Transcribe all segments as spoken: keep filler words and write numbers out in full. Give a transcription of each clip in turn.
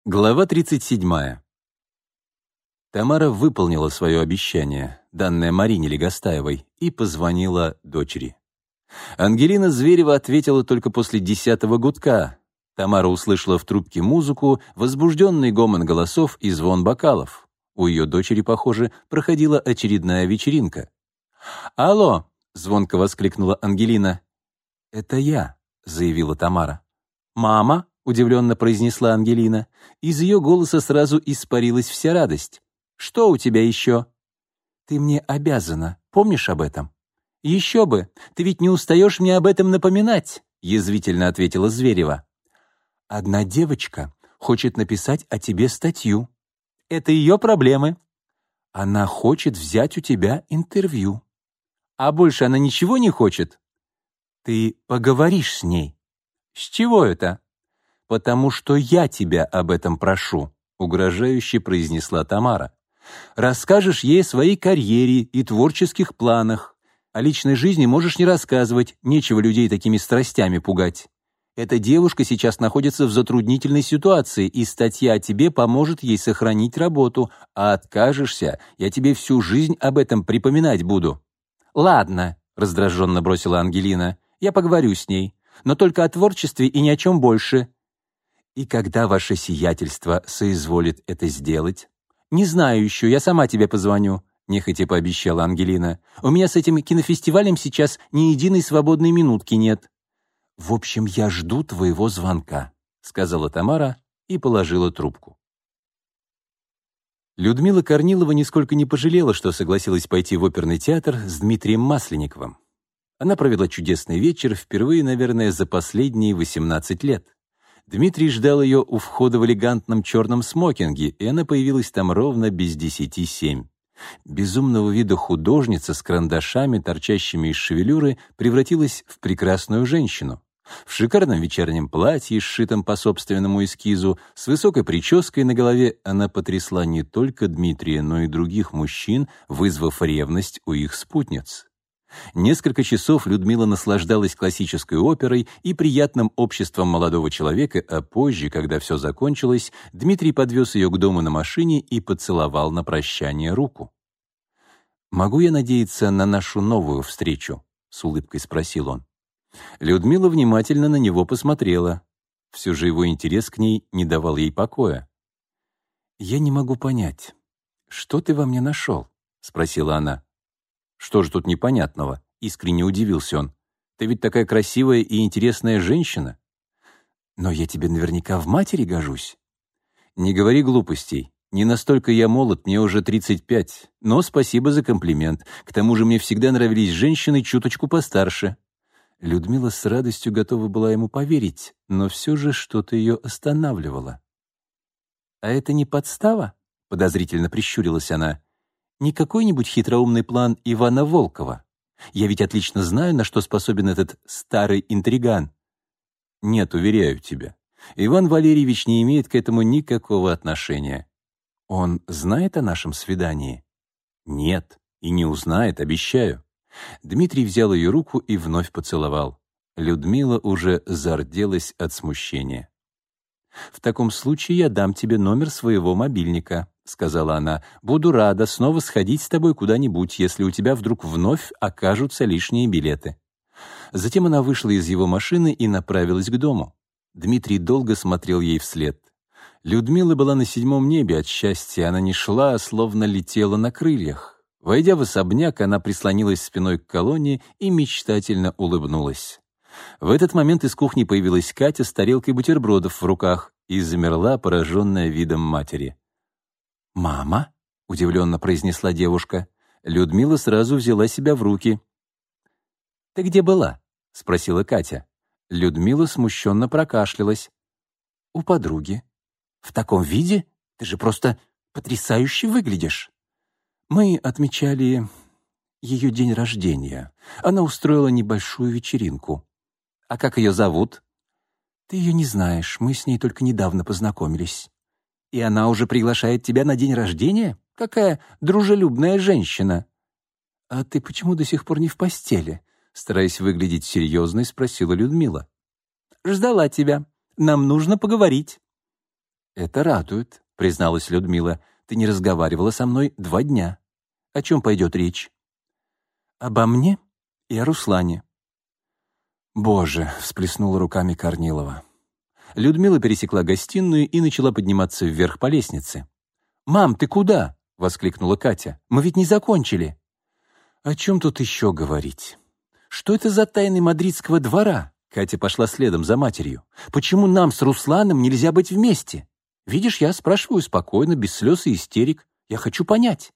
Глава тридцать седьмая. Тамара выполнила свое обещание, данное Марине Легостаевой, и позвонила дочери. Ангелина Зверева ответила только после десятого гудка. Тамара услышала в трубке музыку, возбужденный гомон голосов и звон бокалов. У ее дочери, похоже, проходила очередная вечеринка. «Алло!» — звонко воскликнула Ангелина. «Это я», — заявила Тамара. «Мама?» — удивленно произнесла Ангелина. Из ее голоса сразу испарилась вся радость. «Что у тебя еще?» «Ты мне обязана. Помнишь об этом?» «Еще бы! Ты ведь не устаешь мне об этом напоминать», — язвительно ответила Зверева. «Одна девочка хочет написать о тебе статью. Это ее проблемы. Она хочет взять у тебя интервью. А больше она ничего не хочет? Ты поговоришь с ней». «С чего это?» «Потому что я тебя об этом прошу», — угрожающе произнесла Тамара. «Расскажешь ей о своей карьере и творческих планах. О личной жизни можешь не рассказывать, нечего людей такими страстями пугать. Эта девушка сейчас находится в затруднительной ситуации, и статья о тебе поможет ей сохранить работу, а откажешься, я тебе всю жизнь об этом припоминать буду». «Ладно», — раздраженно бросила Ангелина, — «я поговорю с ней, но только о творчестве и ни о чем больше». «И когда ваше сиятельство соизволит это сделать?» «Не знаю еще, я сама тебе позвоню», — нехотя пообещала Ангелина. «У меня с этим кинофестивалем сейчас ни единой свободной минутки нет». «В общем, я жду твоего звонка», — сказала Тамара и положила трубку. Людмила Корнилова нисколько не пожалела, что согласилась пойти в оперный театр с Дмитрием Масленниковым. Она провела чудесный вечер, впервые, наверное, за последние восемнадцать лет. Дмитрий ждал ее у входа в элегантном черном смокинге, и она появилась там ровно без десяти семь. Безумного вида художница с карандашами, торчащими из шевелюры, превратилась в прекрасную женщину. В шикарном вечернем платье, сшитом по собственному эскизу, с высокой прической на голове, она потрясла не только Дмитрия, но и других мужчин, вызвав ревность у их спутниц. Несколько часов Людмила наслаждалась классической оперой и приятным обществом молодого человека, а позже, когда все закончилось, Дмитрий подвез ее к дому на машине и поцеловал на прощание руку. «Могу я надеяться на нашу новую встречу?» — с улыбкой спросил он. Людмила внимательно на него посмотрела. Все же его интерес к ней не давал ей покоя. «Я не могу понять, что ты во мне нашел?» — спросила она. «Что же тут непонятного?» — искренне удивился он. «Ты ведь такая красивая и интересная женщина». «Но я тебе наверняка в матери гожусь». «Не говори глупостей. Не настолько я молод, мне уже тридцать пять. Но спасибо за комплимент. К тому же мне всегда нравились женщины чуточку постарше». Людмила с радостью готова была ему поверить, но все же что-то ее останавливало. «А это не подстава?» — подозрительно прищурилась она. «Не какой-нибудь хитроумный план Ивана Волкова? Я ведь отлично знаю, на что способен этот старый интриган». «Нет, уверяю тебя, Иван Валерьевич не имеет к этому никакого отношения». «Он знает о нашем свидании?» «Нет, и не узнает, обещаю». Дмитрий взял ее руку и вновь поцеловал. Людмила уже зарделась от смущения. «В таком случае я дам тебе номер своего мобильника», — сказала она. «Буду рада снова сходить с тобой куда-нибудь, если у тебя вдруг вновь окажутся лишние билеты». Затем она вышла из его машины и направилась к дому. Дмитрий долго смотрел ей вслед. Людмила была на седьмом небе от счастья, она не шла, а словно летела на крыльях. Войдя в особняк, она прислонилась спиной к колонне и мечтательно улыбнулась. В этот момент из кухни появилась Катя с тарелкой бутербродов в руках и замерла, пораженная видом матери. «Мама?» — удивленно произнесла девушка. Людмила сразу взяла себя в руки. «Ты где была?» — спросила Катя. Людмила смущенно прокашлялась. «У подруги». «В таком виде? Ты же просто потрясающе выглядишь». «Мы отмечали ее день рождения. Она устроила небольшую вечеринку». «А как ее зовут?» «Ты ее не знаешь, мы с ней только недавно познакомились». «И она уже приглашает тебя на день рождения? Какая дружелюбная женщина!» «А ты почему до сих пор не в постели?» Стараясь выглядеть серьезной, спросила Людмила. «Ждала тебя. Нам нужно поговорить». «Это радует», — призналась Людмила. «Ты не разговаривала со мной два дня. О чем пойдет речь?» «Обо мне и о Руслане». «Боже!» — всплеснула руками Корнилова. Людмила пересекла гостиную и начала подниматься вверх по лестнице. «Мам, ты куда?» — воскликнула Катя. «Мы ведь не закончили». «О чем тут еще говорить? Что это за тайны мадридского двора?» Катя пошла следом за матерью. «Почему нам с Русланом нельзя быть вместе? Видишь, я спрашиваю спокойно, без слез и истерик. Я хочу понять».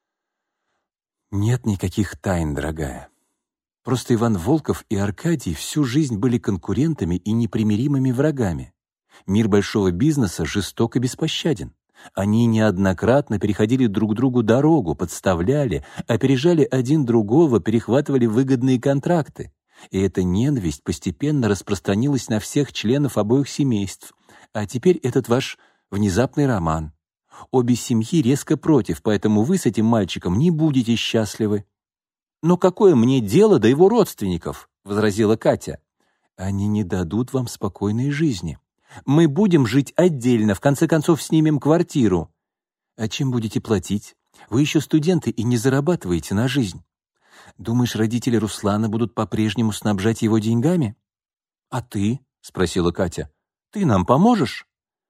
«Нет никаких тайн, дорогая. Просто Иван Волков и Аркадий всю жизнь были конкурентами и непримиримыми врагами. Мир большого бизнеса жесток и беспощаден. Они неоднократно переходили друг другу дорогу, подставляли, опережали один другого, перехватывали выгодные контракты. И эта ненависть постепенно распространилась на всех членов обоих семейств. А теперь этот ваш внезапный роман. Обе семьи резко против, поэтому вы с этим мальчиком не будете счастливы». «Но какое мне дело до его родственников?» — возразила Катя. «Они не дадут вам спокойной жизни. Мы будем жить отдельно, в конце концов снимем квартиру». «А чем будете платить? Вы еще студенты и не зарабатываете на жизнь. Думаешь, родители Руслана будут по-прежнему снабжать его деньгами?» «А ты?» — спросила Катя. «Ты нам поможешь?»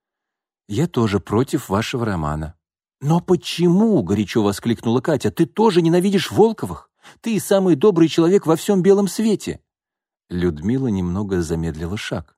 «Я тоже против вашего романа». «Но почему?» — горячо воскликнула Катя. «Ты тоже ненавидишь Волковых? Ты самый добрый человек во всем белом свете». Людмила немного замедлила шаг.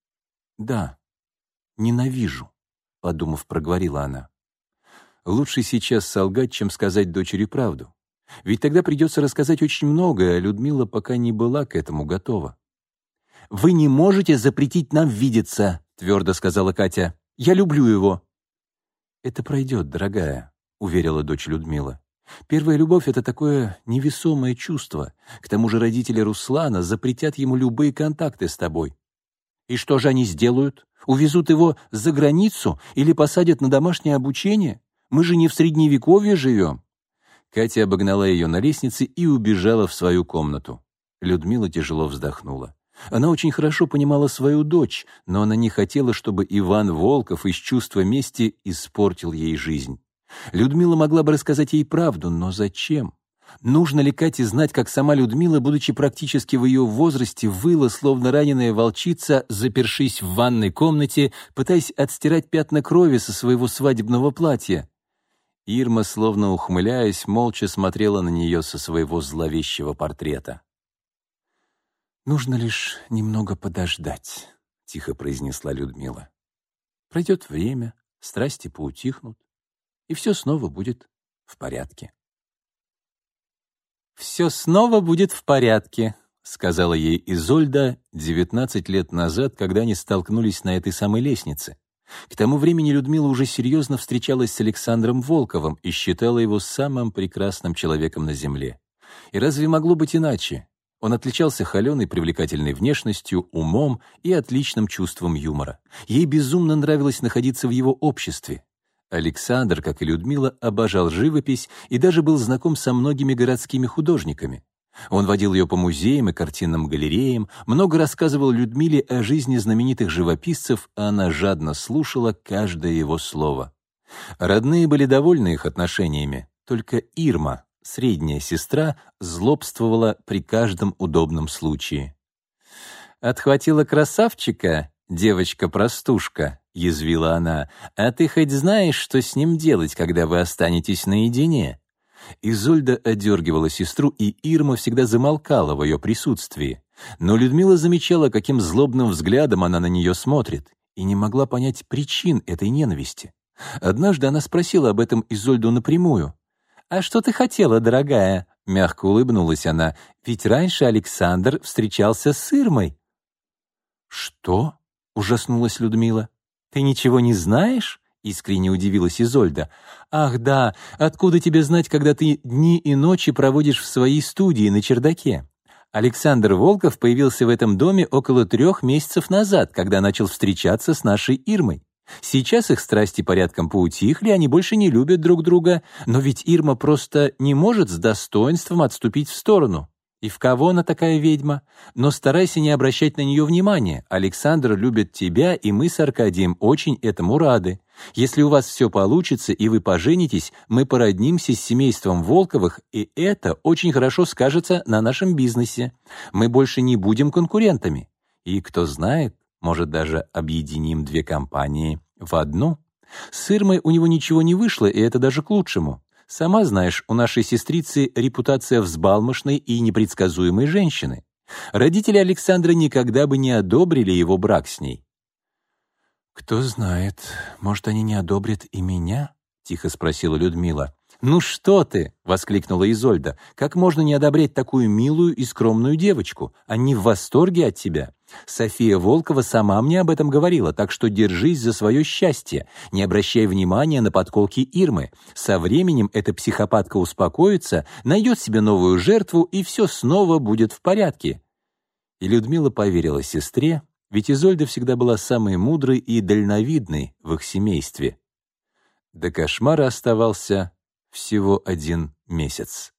«Да, ненавижу», — подумав, проговорила она. «Лучше сейчас солгать, чем сказать дочери правду. Ведь тогда придется рассказать очень многое, а Людмила пока не была к этому готова». «Вы не можете запретить нам видеться», — твердо сказала Катя. «Я люблю его». «Это пройдет, дорогая», — уверила дочь Людмила. «Первая любовь — это такое невесомое чувство. К тому же родители Руслана запретят ему любые контакты с тобой». «И что же они сделают? Увезут его за границу или посадят на домашнее обучение? Мы же не в Средневековье живем». Катя обогнала ее на лестнице и убежала в свою комнату. Людмила тяжело вздохнула. Она очень хорошо понимала свою дочь, но она не хотела, чтобы Иван Волков из чувства мести испортил ей жизнь. Людмила могла бы рассказать ей правду, но зачем? Нужно ли Кате знать, как сама Людмила, будучи практически в ее возрасте, выла, словно раненая волчица, запершись в ванной комнате, пытаясь отстирать пятна крови со своего свадебного платья? Ирма, словно ухмыляясь, молча смотрела на нее со своего зловещего портрета. «Нужно лишь немного подождать», — тихо произнесла Людмила. «Пройдет время, страсти поутихнут, и все снова будет в порядке». «Все снова будет в порядке», — сказала ей Изольда девятнадцать лет назад, когда они столкнулись на этой самой лестнице. К тому времени Людмила уже серьезно встречалась с Александром Волковым и считала его самым прекрасным человеком на земле. И разве могло быть иначе? Он отличался холеной привлекательной внешностью, умом и отличным чувством юмора. Ей безумно нравилось находиться в его обществе. Александр, как и Людмила, обожал живопись и даже был знаком со многими городскими художниками. Он водил ее по музеям и картинным галереям, много рассказывал Людмиле о жизни знаменитых живописцев, а она жадно слушала каждое его слово. Родные были довольны их отношениями, только Ирма, средняя сестра, злобствовала при каждом удобном случае. «Отхватила красавчика, девочка-простушка», — язвила она, «а ты хоть знаешь, что с ним делать, когда вы останетесь наедине?» Изольда одергивала сестру, и Ирма всегда замолкала в ее присутствии. Но Людмила замечала, каким злобным взглядом она на нее смотрит, и не могла понять причин этой ненависти. Однажды она спросила об этом Изольду напрямую. «А что ты хотела, дорогая?» — мягко улыбнулась она. «Ведь раньше Александр встречался с Ирмой». «Что?» — ужаснулась Людмила. «Ты ничего не знаешь?» — искренне удивилась Изольда. «Ах да, откуда тебе знать, когда ты дни и ночи проводишь в своей студии на чердаке? Александр Волков появился в этом доме около трех месяцев назад, когда начал встречаться с нашей Ирмой. Сейчас их страсти порядком поутихли, они больше не любят друг друга, но ведь Ирма просто не может с достоинством отступить в сторону. И в кого она такая ведьма? Но старайся не обращать на нее внимания. Александр любит тебя, и мы с Аркадием очень этому рады. Если у вас все получится, и вы поженитесь, мы породнимся с семейством Волковых, и это очень хорошо скажется на нашем бизнесе. Мы больше не будем конкурентами. И, кто знает, может, даже объединим две компании в одну. С Ирмой у него ничего не вышло, и это даже к лучшему. Сама знаешь, у нашей сестрицы репутация взбалмошной и непредсказуемой женщины. Родители Александра никогда бы не одобрили его брак с ней. «Кто знает, может, они не одобрят и меня?» — тихо спросила Людмила. «Ну что ты!» — воскликнула Изольда. «Как можно не одобрять такую милую и скромную девочку? Они в восторге от тебя. София Волкова сама мне об этом говорила, так что держись за свое счастье, не обращай внимания на подколки Ирмы. Со временем эта психопатка успокоится, найдет себе новую жертву, и все снова будет в порядке». И Людмила поверила сестре, ведь Изольда всегда была самой мудрой и дальновидной в их семействе. До кошмара оставался всего один месяц.